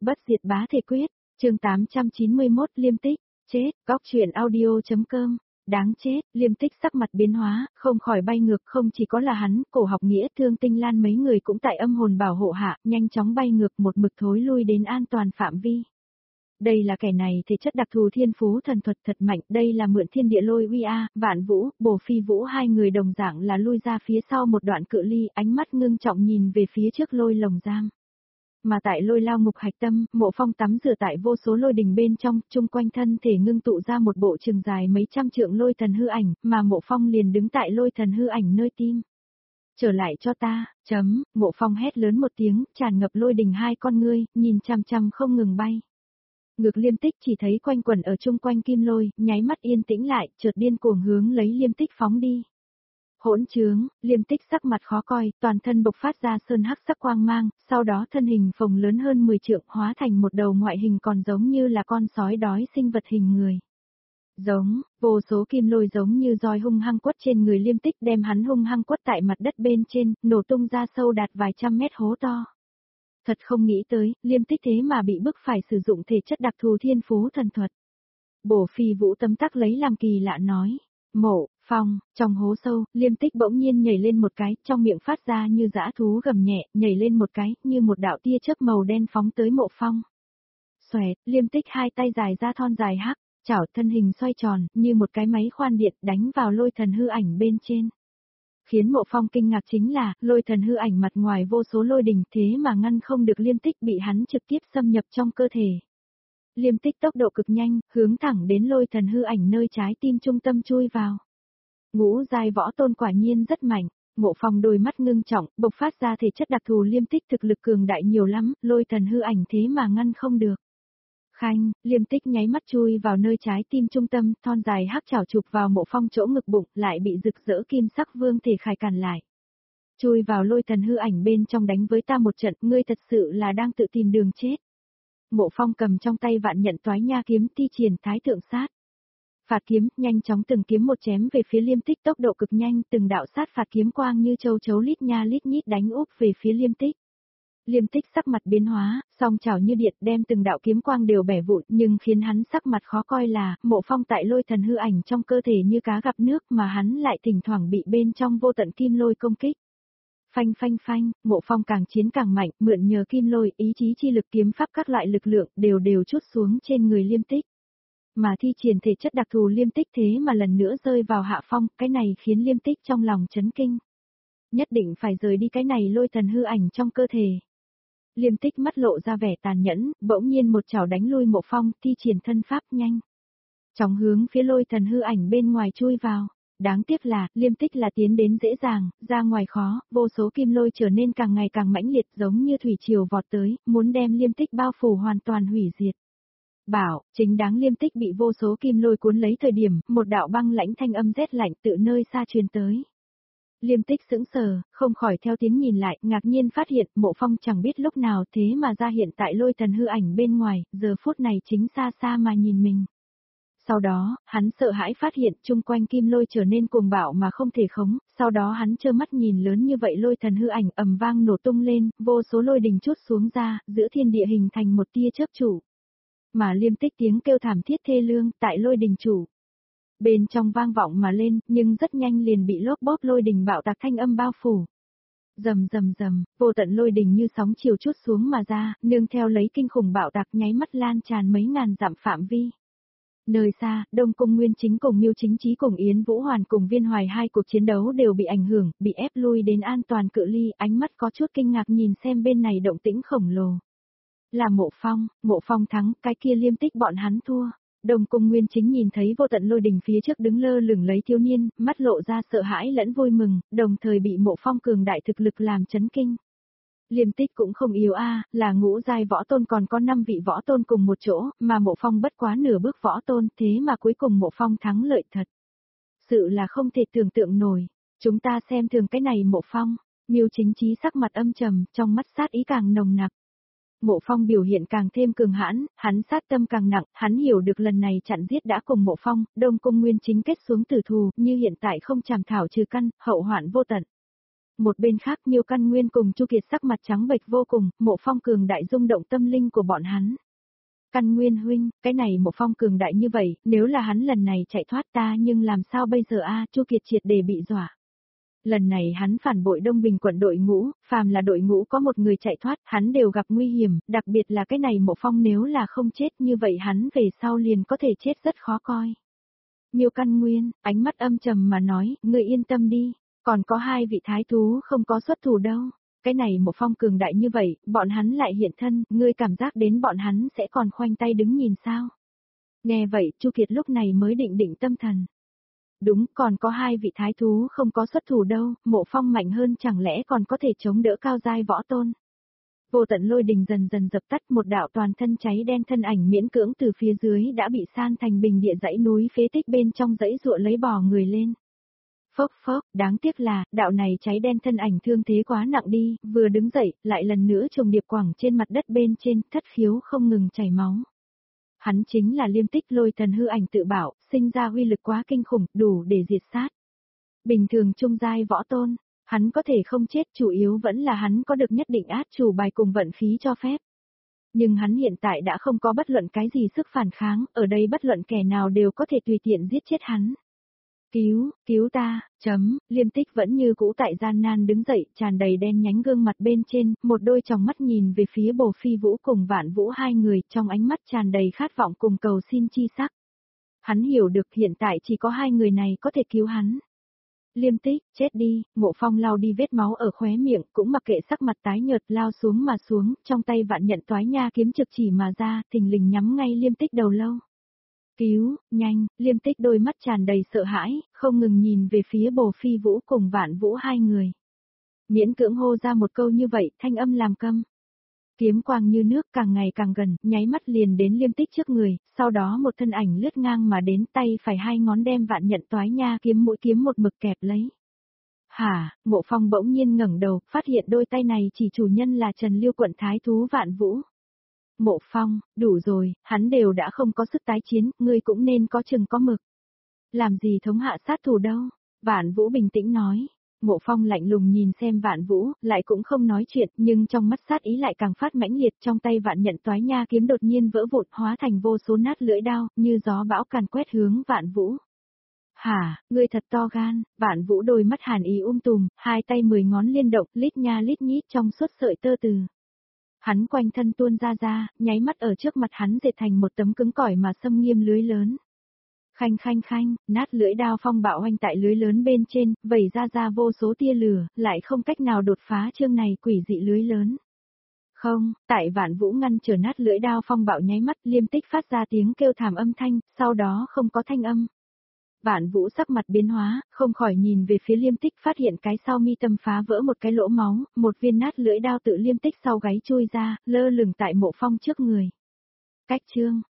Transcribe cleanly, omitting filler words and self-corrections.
Bất diệt bá thể quyết, chương 891 Liêm Tích, chết, góc truyện audio.com, đáng chết, Liêm Tích sắc mặt biến hóa, không khỏi bay ngược, không chỉ có là hắn, Cổ Học Nghĩa, Thương Tinh Lan mấy người cũng tại âm hồn bảo hộ hạ, nhanh chóng bay ngược một mực thối lui đến an toàn phạm vi. Đây là kẻ này thể chất đặc thù thiên phú thần thuật thật mạnh, đây là mượn thiên địa lôi uy a, Vạn Vũ, Bổ Phi Vũ hai người đồng dạng là lui ra phía sau một đoạn cự ly, ánh mắt ngưng trọng nhìn về phía trước lôi lồng giam. Mà tại lôi lao ngục hạch tâm, Mộ Phong tắm rửa tại vô số lôi đình bên trong, chung quanh thân thể ngưng tụ ra một bộ trường dài mấy trăm trượng lôi thần hư ảnh, mà Mộ Phong liền đứng tại lôi thần hư ảnh nơi tim. Trở lại cho ta, Mộ Phong hét lớn một tiếng, tràn ngập lôi đình hai con ngươi, nhìn chằm chằm không ngừng bay. Ngược Liêm Tích chỉ thấy quanh quẩn ở chung quanh kim lôi, nháy mắt yên tĩnh lại, chợt điên cuồng hướng lấy Liêm Tích phóng đi. Hỗn trướng, Liêm Tích sắc mặt khó coi, toàn thân bộc phát ra sơn hắc sắc quang mang, sau đó thân hình phồng lớn hơn 10 trượng hóa thành một đầu ngoại hình còn giống như là con sói đói sinh vật hình người. Giống, vô số kim lôi giống như roi hung hăng quất trên người Liêm Tích đem hắn hung hăng quất tại mặt đất bên trên, nổ tung ra sâu đạt vài trăm mét hố to. Thật không nghĩ tới, Liêm Tích thế mà bị bức phải sử dụng thể chất đặc thù thiên phú thần thuật. Bổ Phi Vũ tấm tắc lấy làm kỳ lạ nói. Mộ Phong, trong hố sâu, Liêm Tích bỗng nhiên nhảy lên một cái, trong miệng phát ra như dã thú gầm nhẹ, nhảy lên một cái, như một đạo tia chớp màu đen phóng tới Mộ Phong. Xoẹt, Liêm Tích hai tay dài ra thon dài hắc, chảo thân hình xoay tròn, như một cái máy khoan điện đánh vào lôi thần hư ảnh bên trên. Khiến Mộ Phong kinh ngạc chính là, lôi thần hư ảnh mặt ngoài vô số lôi đình thế mà ngăn không được Liêm Tích bị hắn trực tiếp xâm nhập trong cơ thể. Liêm Tích tốc độ cực nhanh, hướng thẳng đến lôi thần hư ảnh nơi trái tim trung tâm chui vào. Ngũ giai võ tôn quả nhiên rất mạnh, Mộ Phong đôi mắt ngưng trọng, bộc phát ra thể chất đặc thù Liêm Tích thực lực cường đại nhiều lắm, lôi thần hư ảnh thế mà ngăn không được. Khanh, Liêm Tích nháy mắt chui vào nơi trái tim trung tâm, thon dài hắc chảo chụp vào Mộ Phong chỗ ngực bụng, lại bị rực rỡ kim sắc vương thể khải cản lại. Chui vào lôi thần hư ảnh bên trong đánh với ta một trận, ngươi thật sự là đang tự tìm đường chết. Mộ Phong cầm trong tay vạn nhận toái nha kiếm thi triển thái thượng sát. Phạt kiếm, nhanh chóng từng kiếm một chém về phía Liêm Tích tốc độ cực nhanh, từng đạo sát phạt kiếm quang như châu chấu lít nha lít nhít đánh úp về phía Liêm Tích. Liêm Tích sắc mặt biến hóa, song chảo như điện đem từng đạo kiếm quang đều bẻ vụn, nhưng khiến hắn sắc mặt khó coi là, Mộ Phong tại lôi thần hư ảnh trong cơ thể như cá gặp nước mà hắn lại thỉnh thoảng bị bên trong vô tận kim lôi công kích. Phanh phanh phanh, Mộ Phong càng chiến càng mạnh, mượn nhờ kim lôi, ý chí chi lực kiếm pháp các loại lực lượng đều trút xuống trên người Liêm Tích. Mà thi triển thể chất đặc thù Liêm Tích thế mà lần nữa rơi vào hạ phong, cái này khiến Liêm Tích trong lòng chấn kinh. Nhất định phải rời đi cái này lôi thần hư ảnh trong cơ thể. Liêm Tích mắt lộ ra vẻ tàn nhẫn, bỗng nhiên một chảo đánh lui Mộ Phong, thi triển thân pháp nhanh. Chóng hướng phía lôi thần hư ảnh bên ngoài chui vào. Đáng tiếc là, Liêm Tích là tiến đến dễ dàng, ra ngoài khó, vô số kim lôi trở nên càng ngày càng mãnh liệt giống như thủy triều vọt tới, muốn đem Liêm Tích bao phủ hoàn toàn hủy diệt. Bảo, chính đáng Liêm Tích bị vô số kim lôi cuốn lấy thời điểm, một đạo băng lãnh thanh âm rét lạnh tự nơi xa truyền tới. Liêm Tích sững sờ, không khỏi theo tiếng nhìn lại, ngạc nhiên phát hiện Mộ Phong chẳng biết lúc nào thế mà ra hiện tại lôi thần hư ảnh bên ngoài, giờ phút này chính xa xa mà nhìn mình. Sau đó, hắn sợ hãi phát hiện chung quanh kim lôi trở nên cuồng bạo mà không thể khống, sau đó hắn trơ mắt nhìn lớn như vậy lôi thần hư ảnh ầm vang nổ tung lên, vô số lôi đình trút xuống ra, giữa thiên địa hình thành một tia chớp trụ. Mà Liêm Tích tiếng kêu thảm thiết thê lương tại lôi đình trụ. Bên trong vang vọng mà lên, nhưng rất nhanh liền bị lốp bốp lôi đình bạo tạc thanh âm bao phủ. Rầm rầm rầm, vô tận lôi đình như sóng chiều trút xuống mà ra, nương theo lấy kinh khủng bạo tạc nháy mắt lan tràn mấy ngàn dặm phạm vi. Nơi xa, Đông Cung Nguyên Chính cùng Miêu Chính Chí cùng Yến Vũ Hoàn cùng Viên Hoài hai cuộc chiến đấu đều bị ảnh hưởng, bị ép lui đến an toàn cự ly, ánh mắt có chút kinh ngạc nhìn xem bên này động tĩnh khổng lồ. Là Mộ Phong thắng, cái kia Liêm Tích bọn hắn thua. Đông Cung Nguyên Chính nhìn thấy vô tận lôi đình phía trước đứng lơ lửng lấy thiếu niên, mắt lộ ra sợ hãi lẫn vui mừng, đồng thời bị Mộ Phong cường đại thực lực làm chấn kinh. Liêm Tích cũng không yếu là ngũ giai võ tôn còn có 5 vị võ tôn cùng một chỗ, mà Mộ Phong bất quá nửa bước võ tôn, thế mà cuối cùng Mộ Phong thắng lợi thật. Sự là không thể tưởng tượng nổi, chúng ta xem thường cái này Mộ Phong. Miêu Chính Chí sắc mặt âm trầm, trong mắt sát ý càng nồng nặc. Mộ Phong biểu hiện càng thêm cường hãn, hắn sát tâm càng nặng, hắn hiểu được lần này chặn giết đã cùng Mộ Phong, Đông Cung Nguyên Chính kết xuống tử thù, như hiện tại không chảm thảo trừ căn, hậu hoạn vô tận. Một bên khác Miêu Căn Nguyên cùng Chu Kiệt sắc mặt trắng bệch vô cùng, Mộ Phong cường đại rung động tâm linh của bọn hắn. Căn Nguyên huynh, cái này Mộ Phong cường đại như vậy, nếu là hắn lần này chạy thoát ta nhưng làm sao bây giờ a? Chu Kiệt triệt để bị dọa. Lần này hắn phản bội Đông Bình quận đội ngũ, phàm là đội ngũ có một người chạy thoát, hắn đều gặp nguy hiểm, đặc biệt là cái này Mộ Phong nếu là không chết như vậy hắn về sau liền có thể chết rất khó coi. Miêu Căn Nguyên, ánh mắt âm trầm mà nói, ngươi yên tâm đi, còn có hai vị thái thú không có xuất thủ đâu. Cái này Mộ Phong cường đại như vậy, bọn hắn lại hiện thân, ngươi cảm giác đến bọn hắn sẽ còn khoanh tay đứng nhìn sao? Nghe vậy, Chu Kiệt lúc này mới định tâm thần. Đúng, còn có hai vị thái thú không có xuất thủ đâu, Mộ Phong mạnh hơn chẳng lẽ còn có thể chống đỡ cao giai võ tôn. Vô tận lôi đình dần dần dập tắt, một đạo toàn thân cháy đen thân ảnh miễn cưỡng từ phía dưới đã bị san thành bình địa dãy núi phế tích bên trong dãy ruộng lấy bò người lên. Phốc phốc, đáng tiếc là, đạo này cháy đen thân ảnh thương thế quá nặng đi, vừa đứng dậy, lại lần nữa trùng điệp quẳng trên mặt đất bên trên, thất khiếu không ngừng chảy máu. Hắn chính là Liêm Tích Lôi thần hư ảnh tự bảo, sinh ra uy lực quá kinh khủng, đủ để diệt sát. Bình thường trung giai võ tôn, hắn có thể không chết, chủ yếu vẫn là hắn có được nhất định át chủ bài cùng vận khí cho phép. Nhưng hắn hiện tại đã không có bất luận cái gì sức phản kháng, ở đây bất luận kẻ nào đều có thể tùy tiện giết chết hắn. Cứu ta, Liêm Tích vẫn như cũ tại gian nan đứng dậy, tràn đầy đen nhánh gương mặt bên trên, một đôi tròng mắt nhìn về phía Bồ Phi Vũ cùng Vạn Vũ hai người, trong ánh mắt tràn đầy khát vọng cùng cầu xin chi sắc. Hắn hiểu được hiện tại chỉ có hai người này có thể cứu hắn. Liêm Tích, chết đi, Mộ Phong lau đi vết máu ở khóe miệng, cũng mặc kệ sắc mặt tái nhợt lao xuống mà xuống, trong tay Vạn Nhận Toái Nha kiếm trực chỉ mà ra, thình lình nhắm ngay Liêm Tích đầu lâu. Cứu, nhanh, Liêm Tích đôi mắt tràn đầy sợ hãi, không ngừng nhìn về phía Bồ Phi Vũ cùng Vạn Vũ hai người. Miễn cưỡng hô ra một câu như vậy, thanh âm làm câm. Kiếm quang như nước càng ngày càng gần, nháy mắt liền đến Liêm Tích trước người, sau đó một thân ảnh lướt ngang mà đến, tay phải hai ngón đem Vạn Nhận Toái Nha kiếm mũi kiếm một mực kẹp lấy. Hả, Mộ Phong bỗng nhiên ngẩng đầu, phát hiện đôi tay này chỉ chủ nhân là Trần Liêu quận thái thú Vạn Vũ. Mộ Phong, đủ rồi, hắn đều đã không có sức tái chiến, ngươi cũng nên có chừng có mực. Làm gì thống hạ sát thủ đâu? Vạn Vũ bình tĩnh nói. Mộ Phong lạnh lùng nhìn xem Vạn Vũ, lại cũng không nói chuyện, nhưng trong mắt sát ý lại càng phát mãnh liệt, trong tay Vạn Nhận Toái Nha kiếm đột nhiên vỡ vụn, hóa thành vô số nát lưỡi đao, như gió bão càn quét hướng Vạn Vũ. Hả, ngươi thật to gan, Vạn Vũ đôi mắt hàn ý tùm, hai tay 10 ngón liên động, lít nha lít nhít trong suốt sợi tơ từ. Hắn quanh thân tuôn ra, nháy mắt ở trước mặt hắn dệt thành một tấm cứng cỏi mà xâm nghiêm lưới lớn. Khanh, nát lưỡi đao phong bạo hoành tại lưới lớn bên trên, vẩy ra vô số tia lửa, lại không cách nào đột phá chương này quỷ dị lưới lớn. Không, tại Vạn Vũ ngăn trở nát lưỡi đao phong bạo nháy mắt, Liêm Tích phát ra tiếng kêu thảm âm thanh, sau đó không có thanh âm. Vạn Vũ sắc mặt biến hóa, không khỏi nhìn về phía Liêm Tích, phát hiện cái sau mi tâm phá vỡ một cái lỗ máu, một viên nát lưỡi đao tự Liêm Tích sau gáy chui ra, lơ lửng tại Mộ Phong trước người. Cách chương